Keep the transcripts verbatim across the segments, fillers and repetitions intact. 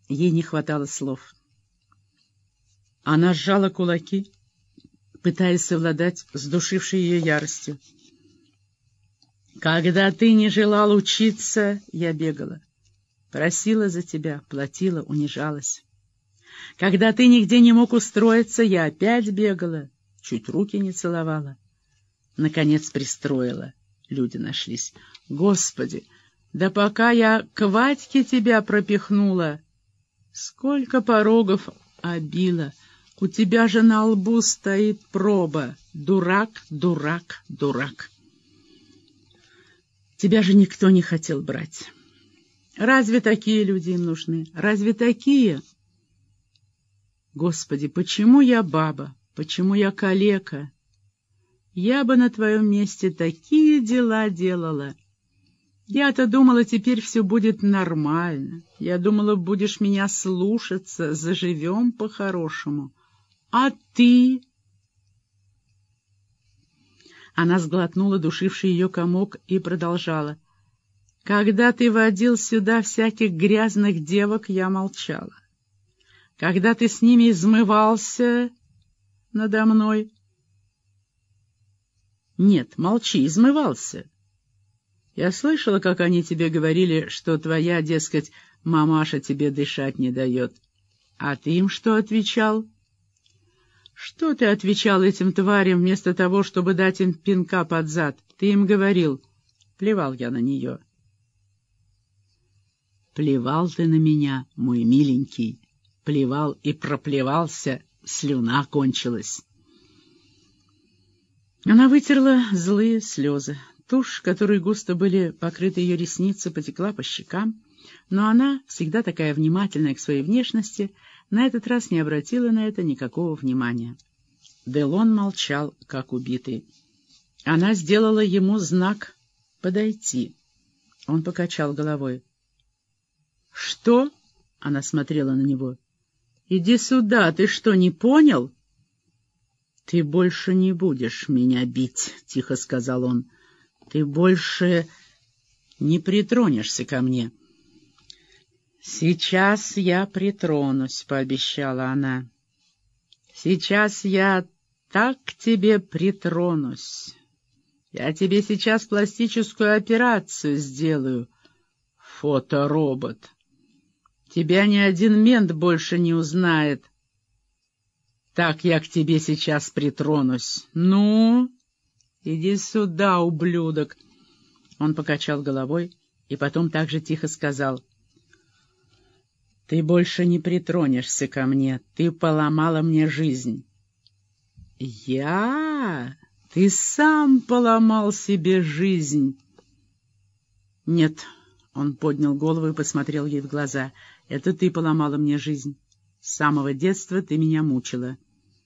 Ей не хватало слов. Она сжала кулаки, пытаясь совладать с душившей ее яростью. «Когда ты не желал учиться, я бегала. Просила за тебя, платила, унижалась. Когда ты нигде не мог устроиться, я опять бегала, чуть руки не целовала. Наконец пристроила. Люди нашлись. Господи, да пока я к Вадьке тебя пропихнула, сколько порогов обила. У тебя же на лбу стоит проба. Дурак, дурак, дурак. Тебя же никто не хотел брать. Разве такие люди им нужны? Разве такие? Господи, почему я баба? Почему я калека? Я бы на твоем месте такие дела делала. Я-то думала, теперь все будет нормально. Я думала, будешь меня слушаться, заживем по-хорошему. А ты? Она сглотнула душивший ее комок и продолжала. Когда ты водил сюда всяких грязных девок, я молчала. Когда ты с ними измывался надо мной... Нет, молчи, измывался. Я слышала, как они тебе говорили, что твоя, дескать, мамаша тебе дышать не дает. А ты им что отвечал? Что ты отвечал этим тварям вместо того, чтобы дать им пинка под зад? Ты им говорил. Плевал я на нее. Плевал ты на меня, мой миленький. Плевал и проплевался, слюна кончилась. Она вытерла злые слезы. Тушь, которой густо были покрыты ее ресницы, потекла по щекам, но она, всегда такая внимательная к своей внешности, на этот раз не обратила на это никакого внимания. Делон молчал, как убитый. Она сделала ему знак «подойти». Он покачал головой. «Что?» — она смотрела на него. «Иди сюда, ты что, не понял?» «Ты больше не будешь меня бить», — тихо сказал он. «Ты больше не притронешься ко мне». «Сейчас я притронусь», — пообещала она. «Сейчас я так к тебе притронусь. Я тебе сейчас пластическую операцию сделаю, фоторобот. Тебя ни один мент больше не узнает. Так я к тебе сейчас притронусь. Ну, иди сюда, ублюдок!» Он покачал головой и потом так же тихо сказал. «Ты больше не притронешься ко мне. Ты поломала мне жизнь». «Я? Ты сам поломал себе жизнь?» «Нет», — он поднял голову и посмотрел ей в глаза. «Это ты поломала мне жизнь. С самого детства ты меня мучила».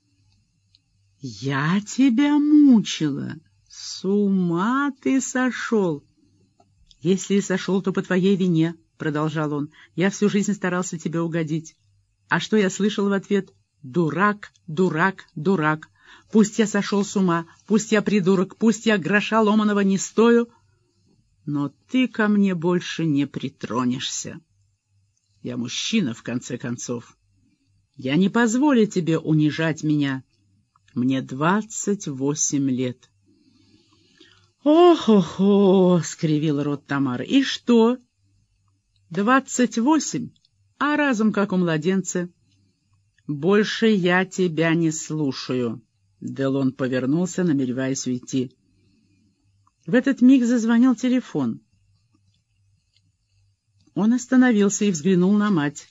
«Я тебя мучила? С ума ты сошел!» «Если и сошел, то по твоей вине», — продолжал он. «Я всю жизнь старался тебе угодить. А что я слышал в ответ? Дурак, дурак, дурак. Пусть я сошел с ума, пусть я придурок, пусть я гроша ломаного не стою, но ты ко мне больше не притронешься. Я мужчина, в конце концов. Я не позволю тебе унижать меня. Мне двадцать восемь лет». «Ох-ох-ох!» — скривил рот Тамара. «И что? Двадцать восемь, а разум как у младенца. Больше я тебя не слушаю». Делон повернулся, намереваясь уйти. В этот миг зазвонил телефон. Он остановился и взглянул на мать.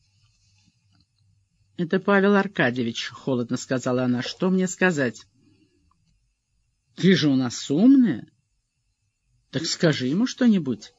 «Это Павел Аркадьевич», — холодно сказала она. «Что мне сказать?» «Ты же у нас умная. Так скажи ему что-нибудь».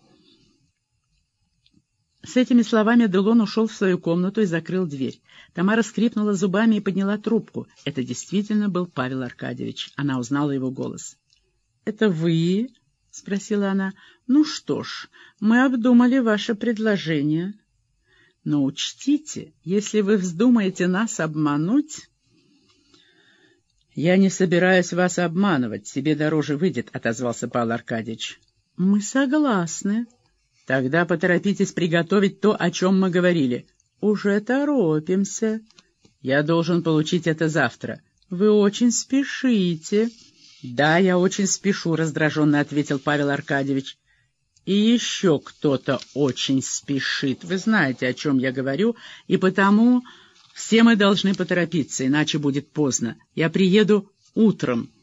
С этими словами Делон ушел в свою комнату и закрыл дверь. Тамара скрипнула зубами и подняла трубку. Это действительно был Павел Аркадьевич. Она узнала его голос. «Это вы?» — спросила она. «Ну что ж, мы обдумали ваше предложение. Но учтите, если вы вздумаете нас обмануть...» «Я не собираюсь вас обманывать, себе дороже выйдет», — отозвался Павел Аркадьевич. «Мы согласны». «Тогда поторопитесь приготовить то, о чем мы говорили. уже торопимся. Я должен получить это завтра. Вы очень спешите. Да, я очень спешу, раздраженно ответил Павел Аркадьевич. И еще кто-то очень спешит. Вы знаете, о чем я говорю, и потому все мы должны поторопиться, иначе будет поздно. Я приеду утром.